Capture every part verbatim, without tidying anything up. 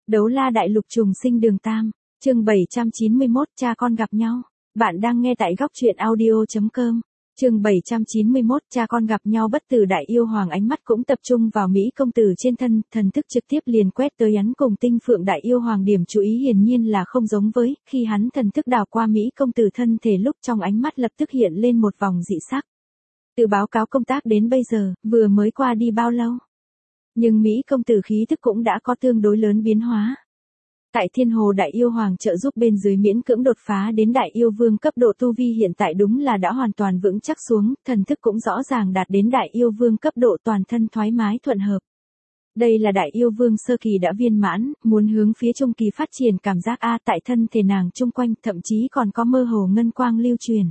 Đấu la đại lục trùng sinh đường tam, chương bảy trăm chín mươi mốt, cha con gặp nhau. Bạn đang nghe tại góc truyện audio.com. Chương bảy trăm chín mươi mốt, cha con gặp nhau. Bất tử đại yêu hoàng ánh mắt cũng tập trung vào Mỹ công tử trên thân, thần thức trực tiếp liền quét tới hắn cùng tinh phượng đại yêu hoàng. Điểm chú ý hiển nhiên là không giống với, khi hắn thần thức đào qua Mỹ công tử thân thể lúc trong ánh mắt lập tức hiện lên một vòng dị sắc. Từ báo cáo công tác đến bây giờ, vừa mới qua đi bao lâu? Nhưng Mỹ công tử khí thức cũng đã có tương đối lớn biến hóa. Tại Thiên Hồ Đại Yêu Hoàng trợ giúp bên dưới miễn cưỡng đột phá đến Đại Yêu Vương cấp độ tu vi hiện tại đúng là đã hoàn toàn vững chắc xuống, thần thức cũng rõ ràng đạt đến Đại Yêu Vương cấp độ toàn thân thoải mái thuận hợp. Đây là Đại Yêu Vương sơ kỳ đã viên mãn, muốn hướng phía trung kỳ phát triển cảm giác A tại thân thể nàng chung quanh, thậm chí còn có mơ hồ ngân quang lưu truyền.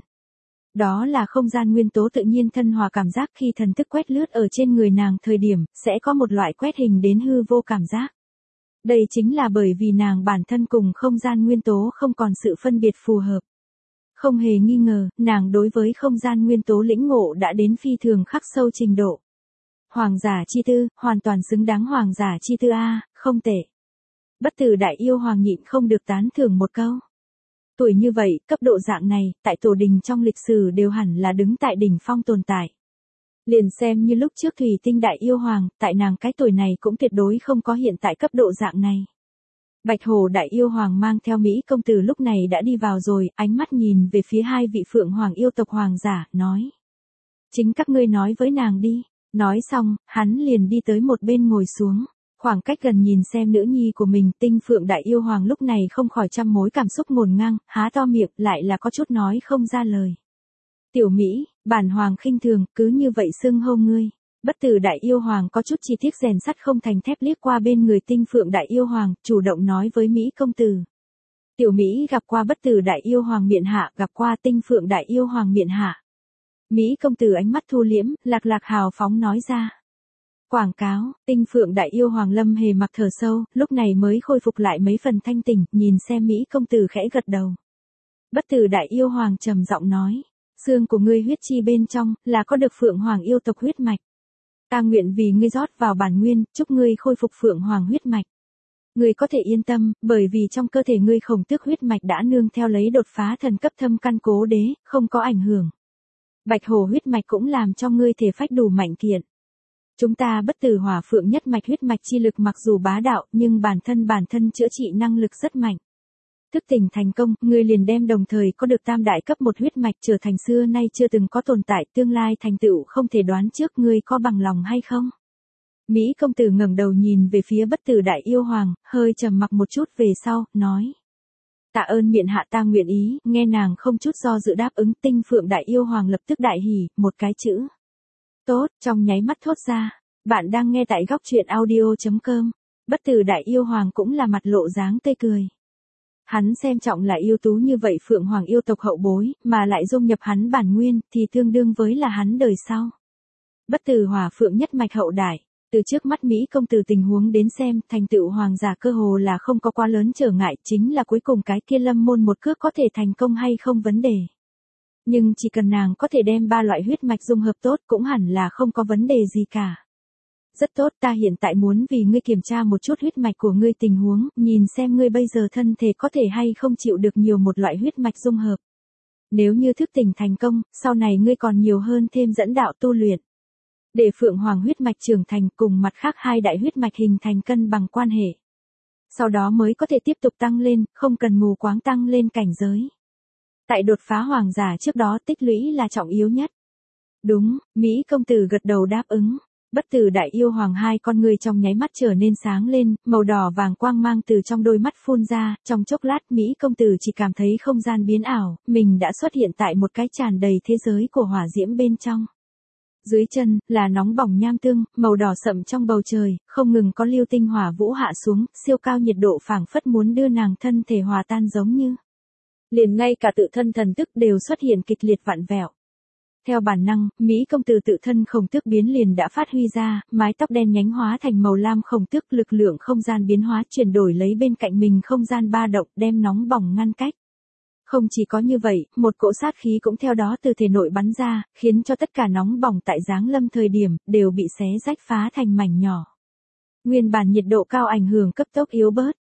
Đó là không gian nguyên tố tự nhiên thân hòa cảm giác, khi thần thức quét lướt ở trên người nàng thời điểm, sẽ có một loại quét hình đến hư vô cảm giác. Đây chính là bởi vì nàng bản thân cùng không gian nguyên tố không còn sự phân biệt phù hợp. Không hề nghi ngờ, nàng đối với không gian nguyên tố lĩnh ngộ đã đến phi thường khắc sâu trình độ. Hoàng giả chi tư, hoàn toàn xứng đáng hoàng giả chi tư A, không tệ. Bất tử đại yêu hoàng nhịn không được tán thưởng một câu. Tuổi như vậy, cấp độ dạng này, tại tổ đình trong lịch sử đều hẳn là đứng tại đỉnh phong tồn tại. Liền xem như lúc trước Thủy Tinh Đại Yêu Hoàng, tại nàng cái tuổi này cũng tuyệt đối không có hiện tại cấp độ dạng này. Bạch Hổ Đại Yêu Hoàng mang theo Mỹ công tử lúc này đã đi vào rồi, ánh mắt nhìn về phía hai vị Phượng Hoàng yêu tộc hoàng giả, nói. Chính các ngươi nói với nàng đi. Nói xong, hắn liền đi tới một bên ngồi xuống. Khoảng cách gần nhìn xem nữ nhi của mình, Tinh Phượng Đại Yêu Hoàng lúc này không khỏi trăm mối cảm xúc ngổn ngang, há to miệng, lại là có chút nói không ra lời. Tiểu Mỹ, bản hoàng khinh thường, cứ như vậy xưng hô ngươi. Bất tử Đại Yêu Hoàng có chút chi tiết rèn sắt không thành thép liếc qua bên người Tinh Phượng Đại Yêu Hoàng, chủ động nói với Mỹ công tử. Tiểu Mỹ gặp qua Bất tử Đại Yêu Hoàng miện hạ, gặp qua Tinh Phượng Đại Yêu Hoàng miện hạ. Mỹ công tử ánh mắt thu liễm, lạc lạc hào phóng nói ra. Quảng cáo, Tinh Phượng Đại Yêu Hoàng Lâm Hề mặc thở sâu, lúc này mới khôi phục lại mấy phần thanh tỉnh, nhìn xem Mỹ công tử khẽ gật đầu. Bất tử Đại Yêu Hoàng trầm giọng nói, xương của ngươi huyết chi bên trong, là có được Phượng Hoàng yêu tộc huyết mạch. Ta nguyện vì ngươi rót vào bản nguyên, chúc ngươi khôi phục Phượng Hoàng huyết mạch. Ngươi có thể yên tâm, bởi vì trong cơ thể ngươi khổng tước huyết mạch đã nương theo lấy đột phá thần cấp thâm căn cố đế, không có ảnh hưởng. Bạch Hổ huyết mạch cũng làm cho ngươi thể phách đủ mạnh kiện. Chúng ta bất tử hỏa phượng nhất mạch huyết mạch chi lực mặc dù bá đạo, nhưng bản thân bản thân chữa trị năng lực rất mạnh. Thức tỉnh thành công, ngươi liền đem đồng thời có được tam đại cấp một huyết mạch trở thành xưa nay chưa từng có tồn tại, tương lai thành tựu không thể đoán trước, ngươi có bằng lòng hay không? Mỹ công tử ngẩng đầu nhìn về phía bất tử Đại Yêu Hoàng, hơi trầm mặc một chút về sau, nói. Tạ ơn miện hạ, ta nguyện ý. Nghe nàng không chút do dự đáp ứng, Tinh Phượng Đại Yêu Hoàng lập tức đại hỉ, một cái chữ. Tốt, trong nháy mắt thốt ra. Bạn đang nghe tại góc truyện audio.com. Bất tử Đại Yêu Hoàng cũng là mặt lộ dáng tươi cười. Hắn xem trọng là yêu tú như vậy Phượng Hoàng yêu tộc hậu bối, mà lại dung nhập hắn bản nguyên, thì tương đương với là hắn đời sau. Bất tử hỏa phượng nhất mạch hậu đại. Từ trước mắt Mỹ công tử tình huống đến xem, thành tựu hoàng giả cơ hồ là không có quá lớn trở ngại, chính là cuối cùng cái kia lâm môn một cước có thể thành công hay không vấn đề. Nhưng chỉ cần nàng có thể đem ba loại huyết mạch dung hợp tốt, cũng hẳn là không có vấn đề gì cả. Rất tốt, ta hiện tại muốn vì ngươi kiểm tra một chút huyết mạch của ngươi tình huống, nhìn xem ngươi bây giờ thân thể có thể hay không chịu được nhiều một loại huyết mạch dung hợp. Nếu như thức tỉnh thành công, sau này ngươi còn nhiều hơn thêm dẫn đạo tu luyện. Để Phượng Hoàng huyết mạch trưởng thành cùng mặt khác hai đại huyết mạch hình thành cân bằng quan hệ. Sau đó mới có thể tiếp tục tăng lên, không cần mù quáng tăng lên cảnh giới. Tại đột phá hoàng giả trước đó tích lũy là trọng yếu nhất. Đúng, Mỹ công tử gật đầu đáp ứng. Bất tử Đại Yêu Hoàng hai con người trong nháy mắt trở nên sáng lên, màu đỏ vàng quang mang từ trong đôi mắt phun ra, trong chốc lát Mỹ công tử chỉ cảm thấy không gian biến ảo, mình đã xuất hiện tại một cái tràn đầy thế giới của hỏa diễm bên trong. Dưới chân, là nóng bỏng nham tương, màu đỏ sậm trong bầu trời, không ngừng có lưu tinh hỏa vũ hạ xuống, siêu cao nhiệt độ phảng phất muốn đưa nàng thân thể hòa tan giống như. Liền ngay cả tự thân thần thức đều xuất hiện kịch liệt vặn vẹo. Theo bản năng, Mỹ công tử tự thân khổng tước biến liền đã phát huy ra, mái tóc đen nhánh hóa thành màu lam khổng tước, lực lượng không gian biến hóa chuyển đổi lấy bên cạnh mình không gian ba động, đem nóng bỏng ngăn cách. Không chỉ có như vậy, một cỗ sát khí cũng theo đó từ thể nội bắn ra, khiến cho tất cả nóng bỏng tại giáng lâm thời điểm, đều bị xé rách phá thành mảnh nhỏ. Nguyên bản nhiệt độ cao ảnh hưởng cấp tốc yếu bớt,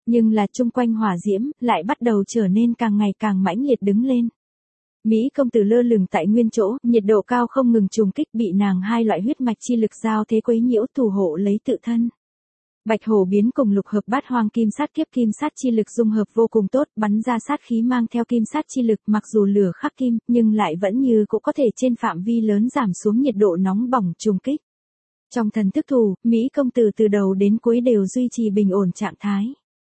Nhưng là chung quanh hỏa diễm, lại bắt đầu trở nên càng ngày càng mãnh liệt đứng lên. Mỹ công tử lơ lửng tại nguyên chỗ, nhiệt độ cao không ngừng trùng kích bị nàng hai loại huyết mạch chi lực giao thế quấy nhiễu thủ hộ lấy tự thân. Bạch hổ biến cùng lục hợp bát hoang kim sát kiếp kim sát chi lực dung hợp vô cùng tốt, bắn ra sát khí mang theo kim sát chi lực, mặc dù lửa khắc kim, nhưng lại vẫn như cũng có thể trên phạm vi lớn giảm xuống nhiệt độ nóng bỏng trùng kích. Trong thần thức thủ, Mỹ công tử từ đầu đến cuối đều duy trì bình ổn trạng thái.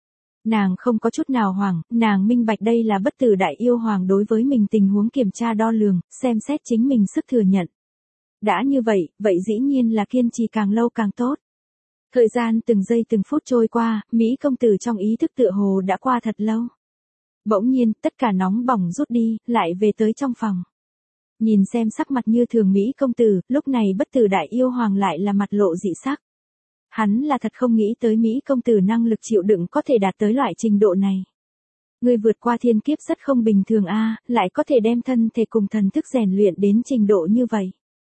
Nàng không có chút nào hoảng, nàng minh bạch đây là bất tử đại yêu hoàng đối với mình tình huống kiểm tra đo lường, xem xét chính mình sức thừa nhận. Đã như vậy, vậy dĩ nhiên là kiên trì càng lâu càng tốt. Thời gian từng giây từng phút trôi qua, Mỹ công tử trong ý thức tựa hồ đã qua thật lâu. Bỗng nhiên, tất cả nóng bỏng rút đi, lại về tới trong phòng. Nhìn xem sắc mặt như thường Mỹ công tử, lúc này bất tử đại yêu hoàng lại là mặt lộ dị sắc. Hắn là thật không nghĩ tới Mỹ công tử năng lực chịu đựng có thể đạt tới loại trình độ này. Ngươi vượt qua thiên kiếp rất không bình thường a, lại có thể đem thân thể cùng thần thức rèn luyện đến trình độ như vậy.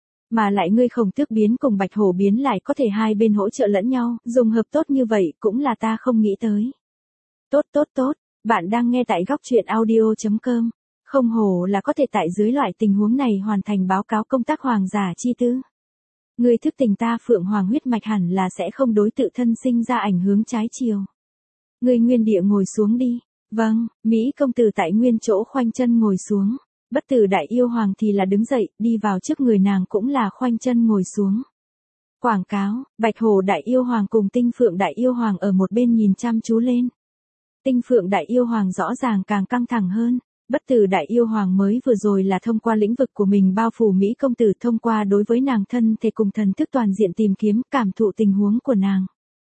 Mà lại ngươi Khổng Tước biến cùng Bạch Hổ biến lại có thể hai bên hỗ trợ lẫn nhau, dùng hợp tốt như vậy cũng là ta không nghĩ tới. Tốt tốt tốt, bạn đang nghe tại góc truyện audio chấm com. Không hổ là có thể tại dưới loại tình huống này hoàn thành báo cáo công tác hoàng giả chi tư. Ngươi thức tỉnh ta phượng hoàng huyết mạch hẳn là sẽ không đối tự thân sinh ra ảnh hướng trái chiều. Ngươi nguyên địa ngồi xuống đi. Vâng, Mỹ công tử tại nguyên chỗ khoanh chân ngồi xuống. Bất tử đại yêu hoàng thì là đứng dậy, đi vào trước người nàng cũng là khoanh chân ngồi xuống. Quảng cáo, Bạch Hổ đại yêu hoàng cùng Tinh Phượng đại yêu hoàng ở một bên nhìn chăm chú lên. Tinh Phượng đại yêu hoàng rõ ràng càng căng thẳng hơn. Bất tử đại yêu hoàng mới vừa rồi là thông qua lĩnh vực của mình bao phủ Mỹ công tử, thông qua đối với nàng thân thể cùng thần thức toàn diện tìm kiếm, cảm thụ tình huống của nàng.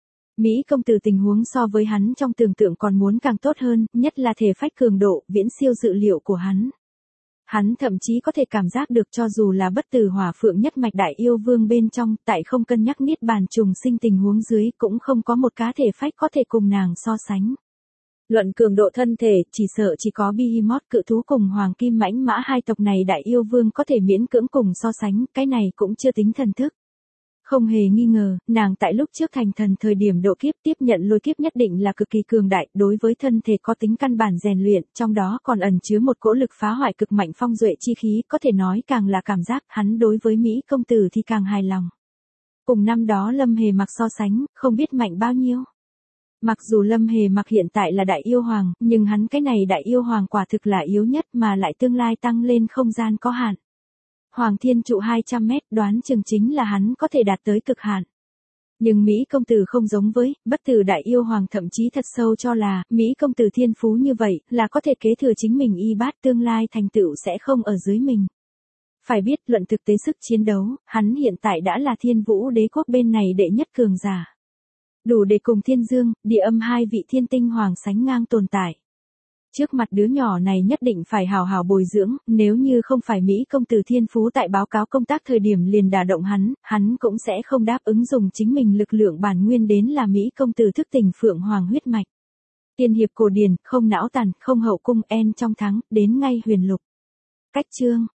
Mỹ công tử tình huống so với hắn trong tưởng tượng còn muốn càng tốt hơn, nhất là thể phách cường độ, viễn siêu dự liệu của hắn. Hắn thậm chí có thể cảm giác được cho dù là bất tử hỏa phượng nhất mạch đại yêu vương bên trong, tại không cân nhắc niết bàn trùng sinh tình huống dưới, cũng không có một cá thể phách có thể cùng nàng so sánh. Luận cường độ thân thể, chỉ sợ chỉ có Behemoth cự thú cùng Hoàng Kim Mãnh Mã hai tộc này đại yêu vương có thể miễn cưỡng cùng so sánh, cái này cũng chưa tính thần thức. Không hề nghi ngờ, nàng tại lúc trước thành thần thời điểm độ kiếp tiếp nhận lôi kiếp nhất định là cực kỳ cường đại, đối với thân thể có tính căn bản rèn luyện, trong đó còn ẩn chứa một cỗ lực phá hoại cực mạnh phong duệ chi khí, có thể nói càng là cảm giác hắn đối với Mỹ công tử thì càng hài lòng. Cùng năm đó Lâm Hề Mặc so sánh, không biết mạnh bao nhiêu. Mặc dù Lâm Hề Mặc hiện tại là đại yêu hoàng, nhưng hắn cái này đại yêu hoàng quả thực là yếu nhất mà lại tương lai tăng lên không gian có hạn. Hoàng thiên trụ hai trăm mét đoán chừng chính là hắn có thể đạt tới cực hạn. Nhưng Mỹ công tử không giống với, bất tử đại yêu hoàng thậm chí thật sâu cho là, Mỹ công tử thiên phú như vậy, là có thể kế thừa chính mình y bát tương lai thành tựu sẽ không ở dưới mình. Phải biết luận thực tế sức chiến đấu, hắn hiện tại đã là thiên vũ đế quốc bên này đệ nhất cường giả. Đủ để cùng thiên dương, địa âm hai vị thiên tinh hoàng sánh ngang tồn tại. Trước mặt đứa nhỏ này nhất định phải hào hào bồi dưỡng, nếu như không phải Mỹ công tử thiên phú tại báo cáo công tác thời điểm liền đả động hắn, hắn cũng sẽ không đáp ứng dùng chính mình lực lượng bản nguyên đến là Mỹ công tử thức tỉnh phượng hoàng huyết mạch. Tiên hiệp cổ điển, không não tàn, không hậu cung en trong thắng, đến ngay huyền lục. Cách chương,